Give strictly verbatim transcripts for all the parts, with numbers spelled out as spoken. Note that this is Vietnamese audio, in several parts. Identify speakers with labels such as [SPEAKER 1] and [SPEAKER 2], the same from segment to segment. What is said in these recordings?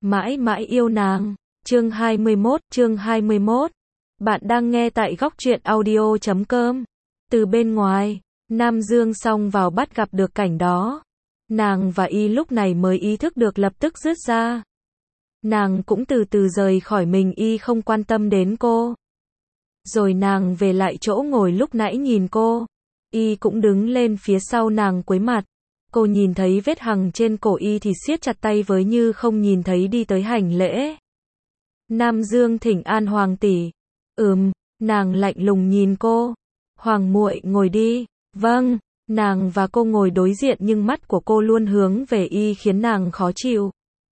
[SPEAKER 1] mãi mãi yêu nàng. Chương hai mươi mốt, chương hai mươi mốt. Bạn đang nghe tại góc truyện audio chấm com. Từ bên ngoài, Nam Dương xông vào bắt gặp được cảnh đó. Nàng và y lúc này mới ý thức được lập tức dứt ra. Nàng cũng từ từ rời khỏi mình, y không quan tâm đến cô. Rồi nàng về lại chỗ ngồi lúc nãy nhìn cô. Y cũng đứng lên phía sau nàng cúi mặt. Cô nhìn thấy vết hằn trên cổ y thì siết chặt tay với như không nhìn thấy, đi tới hành lễ. Nam Dương thỉnh an hoàng tỷ. Ừm, nàng lạnh lùng nhìn cô. Hoàng muội ngồi đi. Vâng. Nàng và cô ngồi đối diện nhưng mắt của cô luôn hướng về y khiến nàng khó chịu.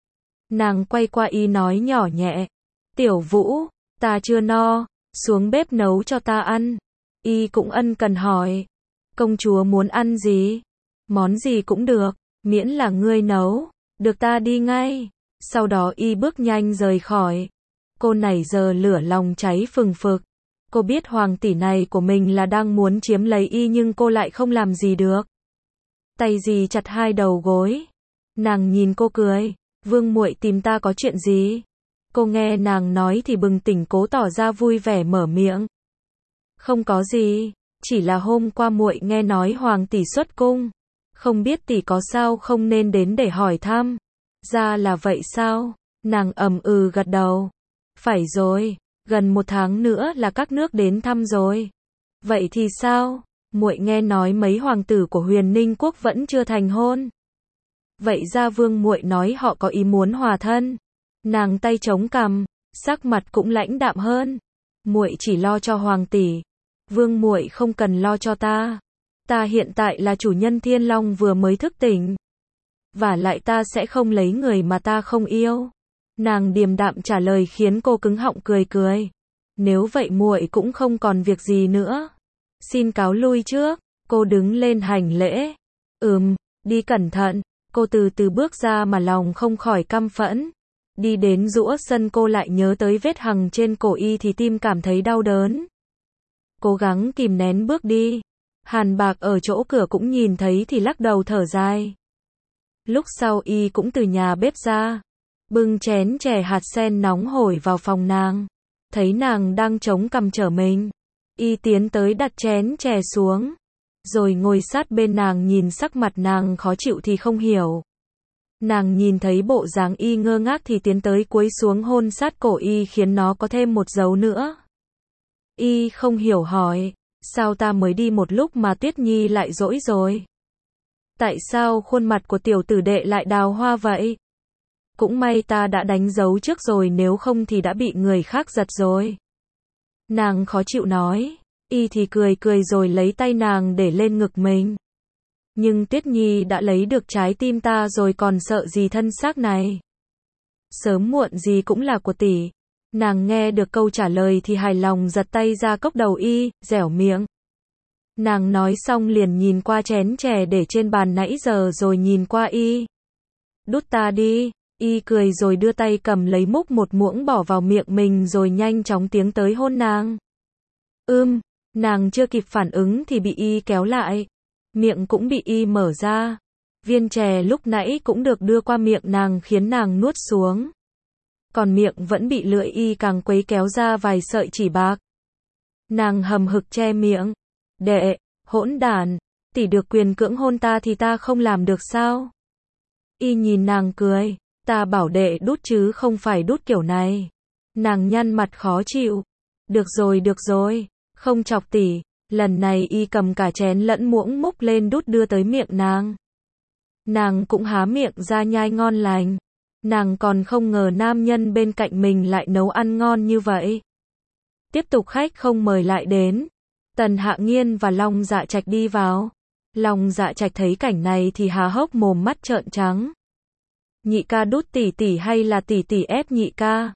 [SPEAKER 1] Nàng quay qua y nói nhỏ nhẹ. Tiểu Vũ, ta chưa no, xuống bếp nấu cho ta ăn. Y cũng ân cần hỏi. Công chúa muốn ăn gì? Món gì cũng được, miễn là ngươi nấu, được ta đi ngay. Sau đó y bước nhanh rời khỏi. Cô nảy giờ lửa lòng cháy phừng phực. Cô biết hoàng tỷ này của mình là đang muốn chiếm lấy y nhưng cô lại không làm gì được. Tay dì chặt hai đầu gối. Nàng nhìn cô cười. Vương muội tìm ta có chuyện gì? Cô nghe nàng nói thì bừng tỉnh, cố tỏ ra vui vẻ mở miệng. Không có gì, chỉ là hôm qua muội nghe nói hoàng tỷ xuất cung. Không biết tỷ có sao không nên đến để hỏi thăm. Ra là vậy sao? Nàng ầm ừ gật đầu. Phải rồi, gần một tháng nữa là các nước đến thăm rồi. Vậy thì sao? Muội nghe nói mấy hoàng tử của Huyền Ninh quốc vẫn chưa thành hôn. Vậy ra Vương muội nói họ có ý muốn hòa thân. Nàng tay chống cằm, sắc mặt cũng lãnh đạm hơn. Muội chỉ lo cho hoàng tỷ. Vương muội không cần lo cho ta. Ta hiện tại là chủ nhân Thiên Long vừa mới thức tỉnh. Và lại ta sẽ không lấy người mà ta không yêu. Nàng điềm đạm trả lời khiến cô cứng họng cười cười. Nếu vậy muội cũng không còn việc gì nữa. Xin cáo lui trước. Cô đứng lên hành lễ. Ừm, đi cẩn thận. Cô từ từ bước ra mà lòng không khỏi căm phẫn. Đi đến giữa sân cô lại nhớ tới vết hằn trên cổ y thì tim cảm thấy đau đớn. Cố gắng kìm nén bước đi. Hàn Bạc ở chỗ cửa cũng nhìn thấy thì lắc đầu thở dài. Lúc sau y cũng từ nhà bếp ra. Bưng chén chè hạt sen nóng hổi vào phòng nàng. Thấy nàng đang chống cằm trở mình. Y tiến tới đặt chén chè xuống. Rồi ngồi sát bên nàng, nhìn sắc mặt nàng khó chịu thì không hiểu. Nàng nhìn thấy bộ dáng y ngơ ngác thì tiến tới cúi xuống hôn sát cổ y khiến nó có thêm một dấu nữa. Y không hiểu hỏi. Sao ta mới đi một lúc mà Tuyết Nhi lại dỗi rồi? Tại sao khuôn mặt của tiểu tử đệ lại đào hoa vậy? Cũng may ta đã đánh dấu trước rồi, nếu không thì đã bị người khác giật rồi. Nàng khó chịu nói. Y thì cười cười rồi lấy tay nàng để lên ngực mình. Nhưng Tuyết Nhi đã lấy được trái tim ta rồi, còn sợ gì thân xác này? Sớm muộn gì cũng là của tỷ. Nàng nghe được câu trả lời thì hài lòng giật tay ra cốc đầu y, dẻo miệng. Nàng nói xong liền nhìn qua chén chè để trên bàn nãy giờ rồi nhìn qua y. Đút ta đi. Y cười rồi đưa tay cầm lấy múc một muỗng bỏ vào miệng mình rồi nhanh chóng tiến tới hôn nàng. Ưm, nàng chưa kịp phản ứng thì bị y kéo lại. Miệng cũng bị y mở ra. Viên chè lúc nãy cũng được đưa qua miệng nàng khiến nàng nuốt xuống. Còn miệng vẫn bị lưỡi y càng quấy kéo ra vài sợi chỉ bạc. Nàng hầm hực che miệng. Đệ, hỗn đản, tỷ được quyền cưỡng hôn ta thì ta không làm được sao? Y nhìn nàng cười. Ta bảo đệ đút chứ không phải đút kiểu này. Nàng nhăn mặt khó chịu. Được rồi được rồi, không chọc tỷ. Lần này y cầm cả chén lẫn muỗng múc lên đút đưa tới miệng nàng. Nàng cũng há miệng ra nhai ngon lành. Nàng còn không ngờ nam nhân bên cạnh mình lại nấu ăn ngon như vậy. Tiếp tục khách không mời lại đến. Tần Hạ Nghiên và Long Dạ Trạch đi vào. Long Dạ Trạch thấy cảnh này thì há hốc mồm, mắt trợn trắng. Nhị ca đút tỷ tỷ hay là tỷ tỷ ép nhị ca?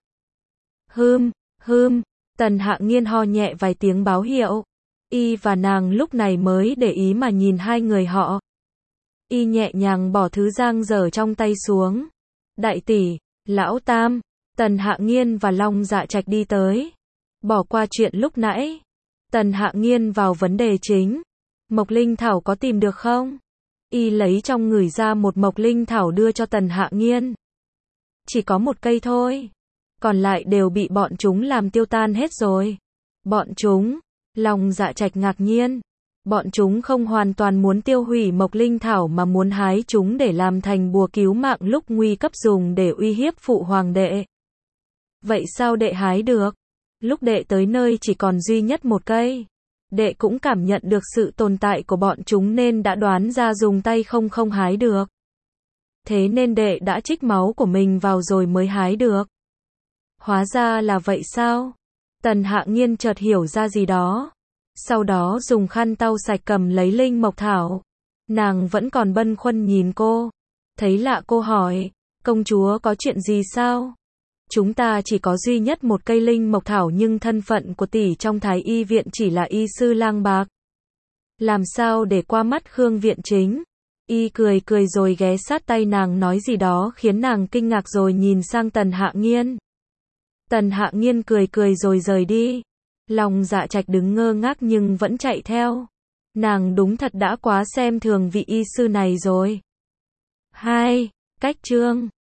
[SPEAKER 1] Hưm, hưm. Tần Hạ Nghiên ho nhẹ vài tiếng báo hiệu. Y và nàng lúc này mới để ý mà nhìn hai người họ. Y nhẹ nhàng bỏ thứ dang dở trong tay xuống. Đại tỷ, lão tam. Tần Hạ Nghiên và Long Dạ Trạch đi tới. Bỏ qua chuyện lúc nãy. Tần Hạ Nghiên vào vấn đề chính. Mộc Linh Thảo có tìm được không? Y lấy trong người ra một mộc linh thảo đưa cho Tần Hạ Nghiên. chỉ có một cây thôi. Còn lại đều bị bọn chúng làm tiêu tan hết rồi. Bọn chúng, Lòng Dạ Trạch ngạc nhiên. Bọn chúng không hoàn toàn muốn tiêu hủy Mộc Linh Thảo mà muốn hái chúng để làm thành bùa cứu mạng lúc nguy cấp dùng để uy hiếp phụ hoàng đệ. Vậy sao đệ hái được? Lúc đệ tới nơi chỉ còn duy nhất một cây. Đệ cũng cảm nhận được sự tồn tại của bọn chúng nên đã đoán ra dùng tay không không hái được. Thế nên đệ đã trích máu của mình vào rồi mới hái được. Hóa ra là vậy sao? Tần Hạ Nghiên chợt hiểu ra gì đó. Sau đó dùng khăn tau sạch cầm lấy linh mộc thảo. Nàng vẫn còn bâng khuâng nhìn cô. Thấy lạ cô hỏi, công chúa có chuyện gì sao? Chúng ta chỉ có duy nhất một cây linh mộc thảo nhưng thân phận của tỷ trong Thái Y viện chỉ là y sư lang bạc. Làm sao để qua mắt Khương viện chính? Y cười cười rồi ghé sát tay nàng nói gì đó khiến nàng kinh ngạc rồi nhìn sang Tần Hạ Nghiên. Tần Hạ Nghiên cười cười rồi rời đi. Lòng Dạ Trạch đứng ngơ ngác nhưng vẫn chạy theo. Nàng đúng thật đã quá xem thường vị y sư này rồi. hai. Cách chương